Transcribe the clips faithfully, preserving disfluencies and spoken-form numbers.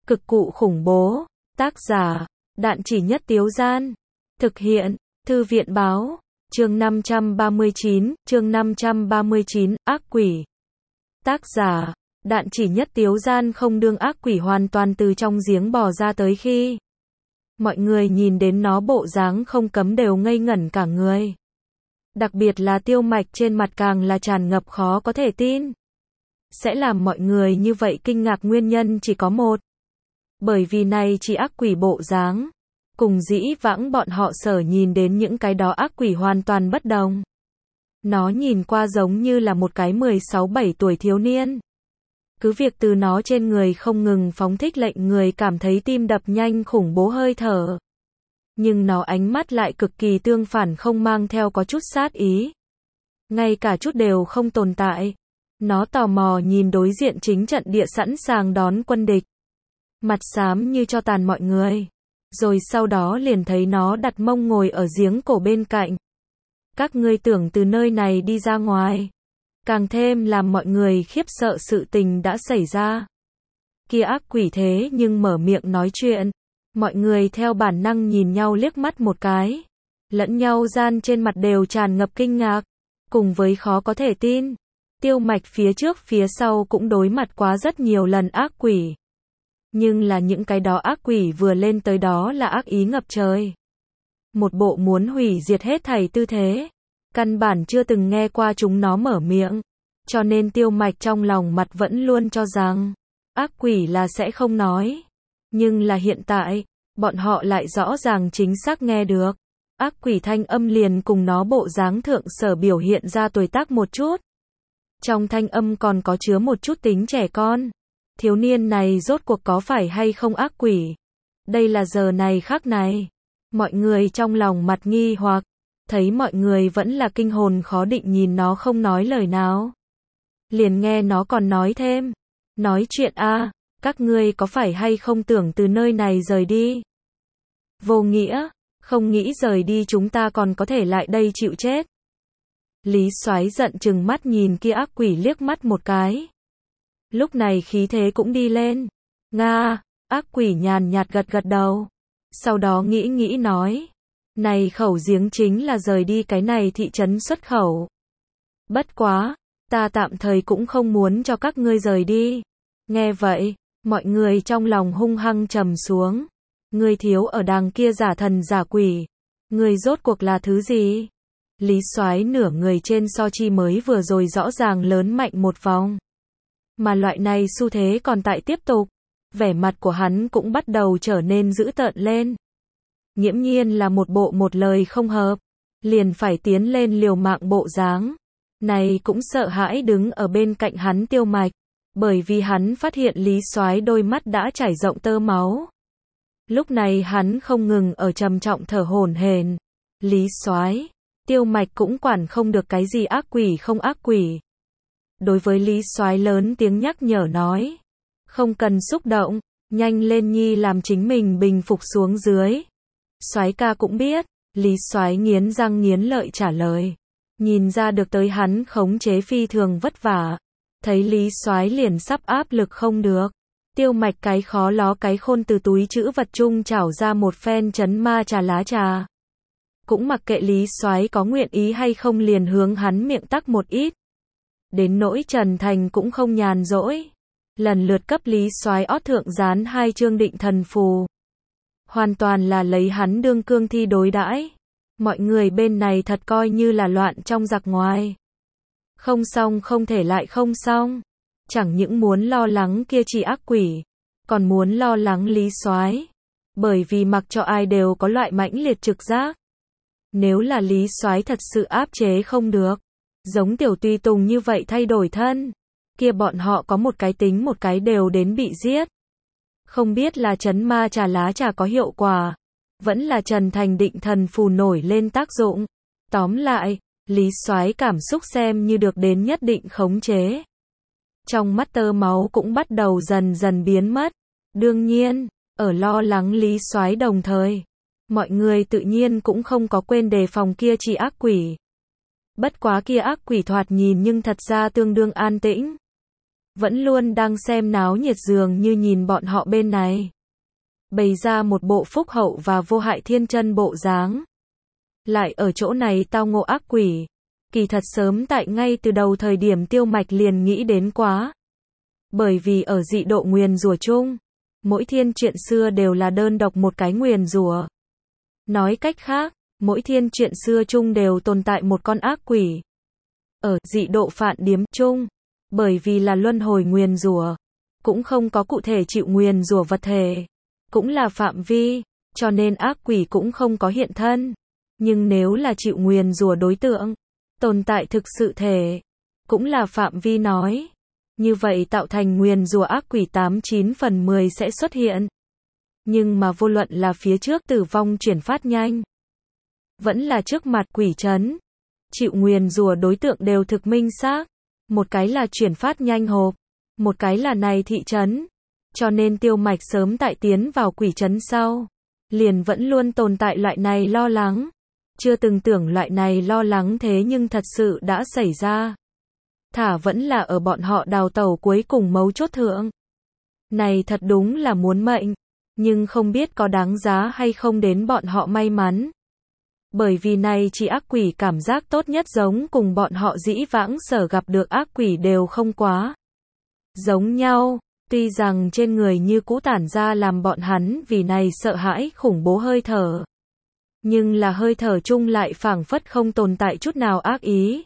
Cực cụ khủng bố. Tác giả, Đạn Chỉ Nhất Tiếu Gian. Thực hiện, Thư viện Báo. Chương năm trăm ba mươi chín, chương năm trăm ba mươi chín, ác quỷ. Tác giả, Đạn Chỉ Nhất Tiếu Gian. Không đương ác quỷ hoàn toàn từ trong giếng bò ra tới khi mọi người nhìn đến nó bộ dáng không cấm đều ngây ngẩn cả người. Đặc biệt là Tiêu Mạch trên mặt càng là tràn ngập khó có thể tin. Sẽ làm mọi người như vậy kinh ngạc nguyên nhân chỉ có một. Bởi vì này chỉ ác quỷ bộ dáng, cùng dĩ vãng bọn họ sở nhìn đến những cái đó ác quỷ hoàn toàn bất đồng. Nó nhìn qua giống như là một cái mười sáu bảy tuổi thiếu niên. Cứ việc từ nó trên người không ngừng phóng thích lệnh người cảm thấy tim đập nhanh khủng bố hơi thở. Nhưng nó ánh mắt lại cực kỳ tương phản, không mang theo có chút sát ý. Ngay cả chút đều không tồn tại. Nó tò mò nhìn đối diện chính trận địa sẵn sàng đón quân địch. Mặt xám như cho tàn mọi người. Rồi sau đó liền thấy nó đặt mông ngồi ở giếng cổ bên cạnh. Các ngươi tưởng từ nơi này đi ra ngoài. Càng thêm làm mọi người khiếp sợ sự tình đã xảy ra. Kia ác quỷ thế nhưng mở miệng nói chuyện. Mọi người theo bản năng nhìn nhau liếc mắt một cái. Lẫn nhau gian trên mặt đều tràn ngập kinh ngạc. Cùng với khó có thể tin. Tiêu Mạch phía trước phía sau cũng đối mặt quá rất nhiều lần ác quỷ. Nhưng là những cái đó ác quỷ vừa lên tới đó là ác ý ngập trời. Một bộ muốn hủy diệt hết thảy tư thế. Căn bản chưa từng nghe qua chúng nó mở miệng. Cho nên Tiêu Mạch trong lòng mặt vẫn luôn cho rằng ác quỷ là sẽ không nói. Nhưng là hiện tại, bọn họ lại rõ ràng chính xác nghe được. Ác quỷ thanh âm liền cùng nó bộ dáng thượng sở biểu hiện ra tuổi tác một chút. Trong thanh âm còn có chứa một chút tính trẻ con. Thiếu niên này rốt cuộc có phải hay không ác quỷ? Đây là giờ này khắc này. Mọi người trong lòng mặt nghi hoặc, thấy mọi người vẫn là kinh hồn khó định nhìn nó không nói lời nào. Liền nghe nó còn nói thêm. Nói chuyện a à, các ngươi có phải hay không tưởng từ nơi này rời đi? Vô nghĩa, không nghĩ rời đi chúng ta còn có thể lại đây chịu chết. Lý Soái giận chừng mắt nhìn kia ác quỷ liếc mắt một cái. Lúc này khí thế cũng đi lên. Nga, ác quỷ nhàn nhạt gật gật đầu. Sau đó nghĩ nghĩ nói. Này khẩu giếng chính là rời đi cái này thị trấn xuất khẩu. Bất quá, ta tạm thời cũng không muốn cho các ngươi rời đi. Nghe vậy, mọi người trong lòng hung hăng trầm xuống. Ngươi thiếu ở đằng kia giả thần giả quỷ. Ngươi rốt cuộc là thứ gì? Lý Soái nửa người trên so chi mới vừa rồi rõ ràng lớn mạnh một vòng. Mà loại này xu thế còn tại tiếp tục. Vẻ mặt của hắn cũng bắt đầu trở nên dữ tợn lên. Nghiễm nhiên là một bộ một lời không hợp. Liền phải tiến lên liều mạng bộ dáng. Này cũng sợ hãi đứng ở bên cạnh hắn Tiêu Mạch. Bởi vì hắn phát hiện Lý Soái đôi mắt đã trải rộng tơ máu. Lúc này hắn không ngừng ở trầm trọng thở hổn hển. Lý Soái, Tiêu Mạch cũng quản không được cái gì ác quỷ không ác quỷ. Đối với Lý Soái lớn tiếng nhắc nhở nói. Không cần xúc động, nhanh lên nhi làm chính mình bình phục xuống dưới. Soái ca cũng biết, Lý Soái nghiến răng nghiến lợi trả lời. Nhìn ra được tới hắn khống chế phi thường vất vả. Thấy Lý Soái liền sắp áp lực không được. Tiêu Mạch cái khó ló cái khôn từ túi trữ vật chung trảo ra một phen chấn ma trà lá trà. Cũng mặc kệ Lý Soái có nguyện ý hay không liền hướng hắn miệng tắc một ít. Đến nỗi Trần Thành cũng không nhàn rỗi. Lần lượt cấp Lý Soái ót thượng dán hai chương định thần phù. Hoàn toàn là lấy hắn đương cương thi đối đãi. Mọi người bên này thật coi như là loạn trong giặc ngoài. Không xong không thể lại không xong. Chẳng những muốn lo lắng kia chỉ ác quỷ, còn muốn lo lắng Lý Soái. Bởi vì mặc cho ai đều có loại mãnh liệt trực giác. Nếu là Lý Soái thật sự áp chế không được, giống Tiểu Tùy Tùng như vậy thay đổi thân, kia bọn họ có một cái tính một cái đều đến bị giết. Không biết là chấn ma trà lá trà có hiệu quả, vẫn là Trần Thành định thần phù nổi lên tác dụng. Tóm lại, Lý Soái cảm xúc xem như được đến nhất định khống chế. Trong mắt tơ máu cũng bắt đầu dần dần biến mất. Đương nhiên, ở lo lắng Lý Soái đồng thời, mọi người tự nhiên cũng không có quên đề phòng kia chỉ ác quỷ. Bất quá kia ác quỷ thoạt nhìn nhưng thật ra tương đương an tĩnh. vẫn luôn đang xem náo nhiệt dường như nhìn bọn họ bên này. Bày ra một bộ phúc hậu và vô hại thiên chân bộ dáng. Lại ở chỗ này tao ngộ ác quỷ. Kỳ thật sớm tại ngay từ đầu thời điểm Tiêu Mạch liền nghĩ đến quá. Bởi vì ở dị độ nguyền rủa chung, mỗi thiên chuyện xưa đều là đơn độc một cái nguyền rủa. Nói cách khác, mỗi thiên chuyện xưa chung đều tồn tại một con ác quỷ. Ở dị độ Phạn Điếm chung, bởi vì là luân hồi nguyền rủa, cũng không có cụ thể chịu nguyền rủa vật thể, cũng là phạm vi, cho nên ác quỷ cũng không có hiện thân. Nhưng nếu là chịu nguyền rủa đối tượng, tồn tại thực sự thể, cũng là phạm vi nói, như vậy tạo thành nguyền rủa ác quỷ tám chín phần mười sẽ xuất hiện. Nhưng mà vô luận là phía trước tử vong chuyển phát nhanh, vẫn là trước mặt quỷ trấn, chịu nguyền rủa đối tượng đều thực minh xác. Một cái là chuyển phát nhanh hộp, một cái là này thị trấn. Cho nên Tiêu Mạch sớm tại tiến vào quỷ trấn sau, liền vẫn luôn tồn tại loại này lo lắng. Chưa từng tưởng loại này lo lắng thế nhưng thật sự đã xảy ra. Thả vẫn là ở bọn họ đào tẩu cuối cùng mấu chốt thượng. Này thật đúng là muốn mệnh, nhưng không biết có đáng giá hay không đến bọn họ may mắn. Bởi vì này chỉ ác quỷ cảm giác tốt nhất giống cùng bọn họ dĩ vãng sở gặp được ác quỷ đều không quá giống nhau, tuy rằng trên người như cũ tản ra làm bọn hắn vì này sợ hãi khủng bố hơi thở. Nhưng là hơi thở chung lại phảng phất không tồn tại chút nào ác ý.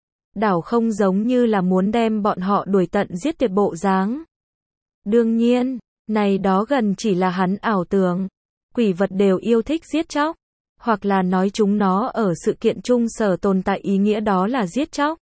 Đảo không giống như là muốn đem bọn họ đuổi tận giết tuyệt bộ dáng. Đương nhiên, này đó gần chỉ là hắn ảo tưởng. Quỷ vật đều yêu thích giết chóc. Hoặc là nói chúng nó ở sự kiện chung sở tồn tại ý nghĩa đó là giết chóc.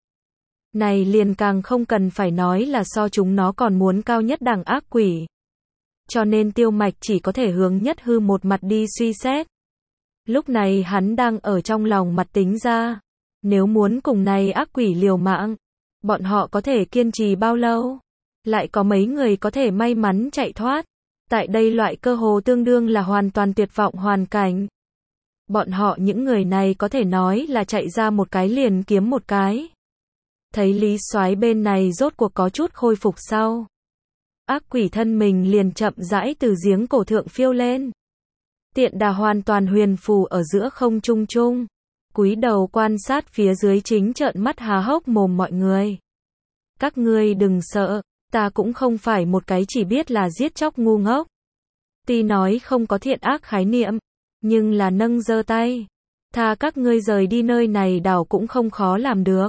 Này liền càng không cần phải nói là so chúng nó còn muốn cao nhất đẳng ác quỷ. Cho nên Tiêu Mạch chỉ có thể hướng nhất hư một mặt đi suy xét. Lúc này hắn đang ở trong lòng mặt tính ra. Nếu muốn cùng này ác quỷ liều mạng, bọn họ có thể kiên trì bao lâu? Lại có mấy người có thể may mắn chạy thoát? Tại đây loại cơ hồ tương đương là hoàn toàn tuyệt vọng hoàn cảnh. Bọn họ những người này có thể nói là chạy ra một cái liền kiếm một cái. Thấy Lý Soái bên này rốt cuộc có chút khôi phục sau. Ác quỷ thân mình liền chậm rãi từ giếng cổ thượng phiêu lên. Tiện đà hoàn toàn huyền phù ở giữa không trung trung. Cúi đầu quan sát phía dưới chính trợn mắt há hốc mồm mọi người. Các ngươi đừng sợ, ta cũng không phải một cái chỉ biết là giết chóc ngu ngốc. Tuy nói không có thiện ác khái niệm, nhưng là nâng giơ tay. Tha các ngươi rời đi nơi này đảo cũng không khó làm được.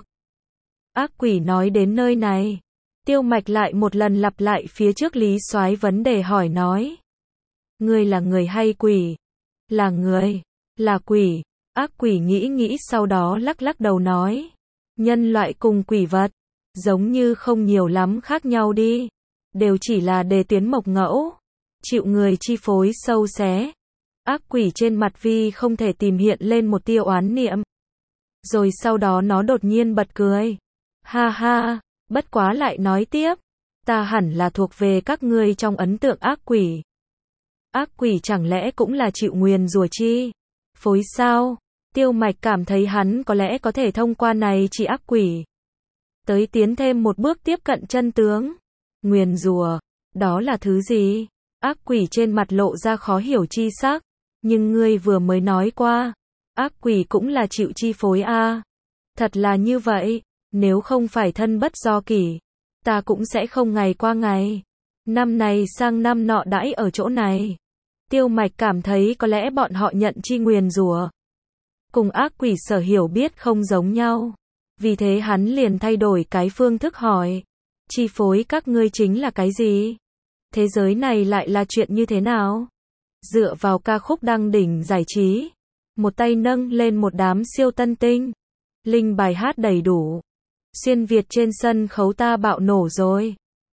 Ác quỷ nói đến nơi này. Tiêu Mạch lại một lần lặp lại phía trước Lý Soái vấn đề hỏi nói. Ngươi là người hay quỷ? Là người. Là quỷ. Ác quỷ nghĩ nghĩ sau đó lắc lắc đầu nói. Nhân loại cùng quỷ vật. Giống như không nhiều lắm khác nhau đi. Đều chỉ là đề tuyến mộc ngẫu. Chịu người chi phối sâu xé. Ác quỷ trên mặt vi không thể tìm hiện lên một tia oán niệm. Rồi sau đó nó đột nhiên bật cười. Ha ha, bất quá lại nói tiếp. Ta hẳn là thuộc về các ngươi trong ấn tượng ác quỷ. Ác quỷ chẳng lẽ cũng là chịu nguyền rủa chi? Phối sao? Tiêu Mạch cảm thấy hắn có lẽ có thể thông qua này chỉ ác quỷ. Tới tiến thêm một bước tiếp cận chân tướng. Nguyền rủa, đó là thứ gì? Ác quỷ trên mặt lộ ra khó hiểu chi sắc. Nhưng ngươi vừa mới nói qua. Ác quỷ cũng là chịu chi phối a. À. Thật là như vậy. Nếu không phải thân bất do kỷ, ta cũng sẽ không ngày qua ngày. Năm này sang năm nọ đãi ở chỗ này. Tiêu Mạch cảm thấy có lẽ bọn họ nhận chi nguyền rủa cùng ác quỷ sở hiểu biết không giống nhau. Vì thế hắn liền thay đổi cái phương thức hỏi. Chi phối các ngươi chính là cái gì? Thế giới này lại là chuyện như thế nào? Dựa vào ca khúc đăng đỉnh giải trí. Một tay nâng lên một đám siêu tân tinh. Linh bài hát đầy đủ. Xuyên Việt trên sân khấu ta bạo nổ rồi.